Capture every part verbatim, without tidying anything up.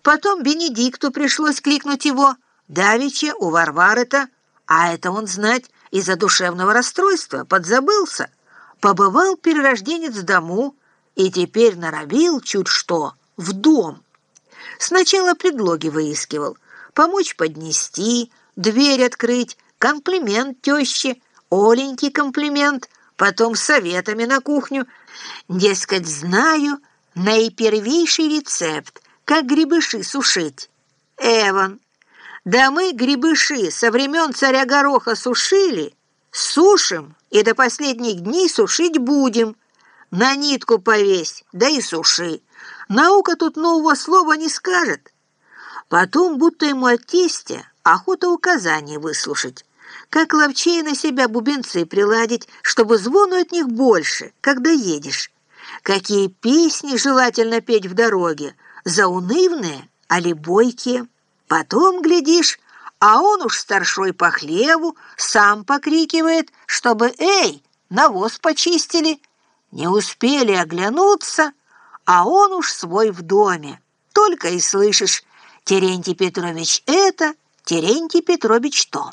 Потом Бенедикту пришлось кликнуть его. Давеча у Варвары-то, а это он знать из-за душевного расстройства, подзабылся. Побывал перерожденец в дому и теперь норовил чуть что в дом. Сначала предлоги выискивал: помочь поднести, дверь открыть, комплимент теще, Оленький комплимент, потом советами на кухню. Дескать, знаю наипервейший рецепт, как грибыши сушить. Эван, да мы грибыши со времен царя Гороха сушили, сушим и до последних дней сушить будем. На нитку повесь, да и суши. Наука тут нового слова не скажет. Потом, будто ему от тестя, охота указания выслушать, как ловчее на себя бубенцы приладить, чтобы звону от них больше, когда едешь. Какие песни желательно петь в дороге, заунывные, али бойкие. Потом, глядишь, а он уж старшой по хлеву сам покрикивает, чтобы «Эй, навоз почистили!» Не успели оглянуться, а он уж свой в доме. Только и слышишь: Терентий Петрович это, Терентий Петрович то.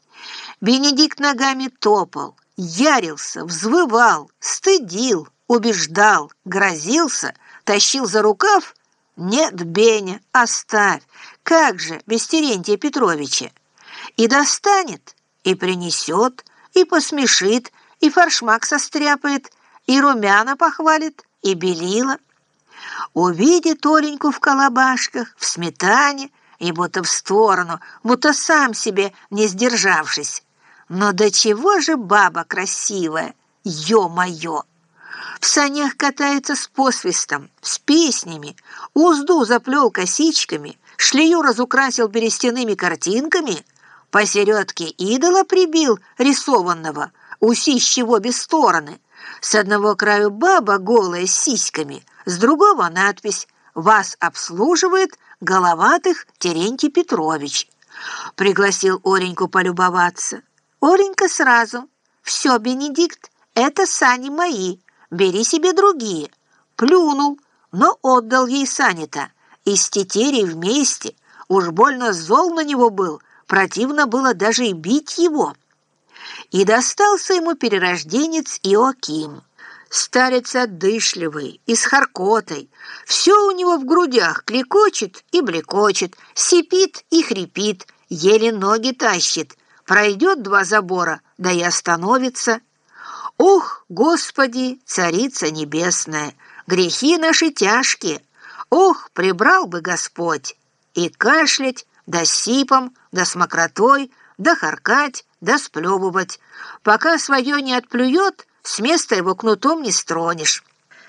Бенедикт ногами топал, ярился, взвывал, стыдил, убеждал, грозился, тащил за рукав. Нет, Беня, оставь, как же без Терентия Петровича? И достанет, и принесет, и посмешит, и форшмак состряпает, и румяна похвалит, и белила. Увидит Оленьку в колобашках, в сметане, и будто в сторону, будто сам себе не сдержавшись. Но до чего же баба красивая, ё-моё! В санях катается с посвистом, с песнями, узду заплел косичками, шлею разукрасил берестяными картинками, посередке идола прибил рисованного, усищего без стороны. С одного краю баба голая с сиськами, с другого надпись: «Вас обслуживает головатых Терентий Петрович». Пригласил Оленьку полюбоваться. Оленька сразу: «Все, Бенедикт, это сани мои, бери себе другие». Плюнул, но отдал ей сани-то, и с тетерей вместе. Уж больно зол на него был, противно было даже и бить его. И достался ему перерожденец Иоаким. Старец отдышливый и с харкотой. Все у него в грудях клекочет и блекочет, сипит и хрипит, еле ноги тащит. Пройдет два забора, да и остановится. Ох, Господи, Царица Небесная, грехи наши тяжкие. Ох, прибрал бы Господь! И кашлять, да сипом, да с мокротой, да харкать, да сплевывать. Пока свое не отплюет, с места его кнутом не стронешь.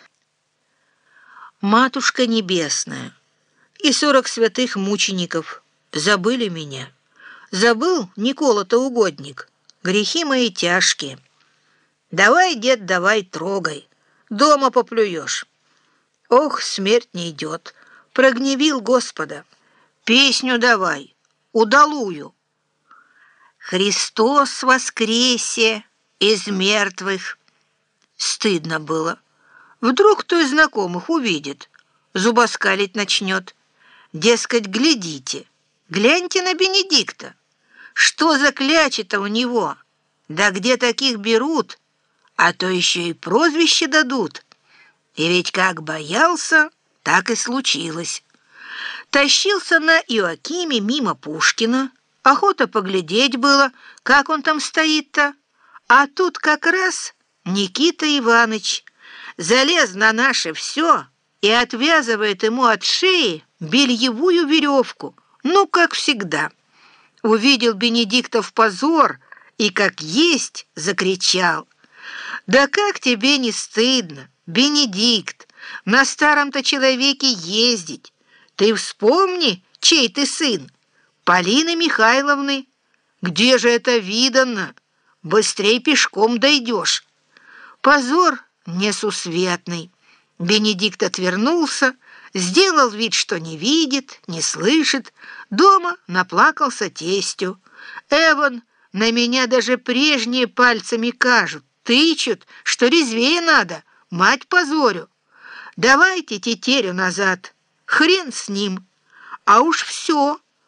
Матушка Небесная и сорок святых мучеников забыли меня. Забыл Никола-то угодник, грехи мои тяжкие. Давай, дед, давай, трогай, дома поплюешь. Ох, смерть не идет, прогневил Господа. Песню давай, удалую. Христос воскресе из мертвых. Стыдно было. Вдруг кто из знакомых увидит, зубоскалить начнет. Дескать, глядите, гляньте на Бенедикта. Что за клячи-то у него? Да где таких берут? А то еще и прозвище дадут. И ведь как боялся, так и случилось. Тащился на Иоакиме мимо Пушкина. Охота поглядеть было, как он там стоит-то. А тут как раз Никита Иваныч залез на наше все и отвязывает ему от шеи бельевую веревку. Ну, как всегда. Увидел Бенедиктов позор и, как есть, закричал: «Да как тебе не стыдно, Бенедикт, на старом-то человеке ездить? Ты вспомни, чей ты сын, Полины Михайловны. Где же это видано? Быстрей пешком дойдешь». Позор несусветный. Бенедикт отвернулся, сделал вид, что не видит, не слышит. Дома наплакался тестю. «Эван, на меня даже прежние пальцами кажут, тычут, что резвее надо, мать позорю. Давайте тетерю назад, хрен с ним». А уж все.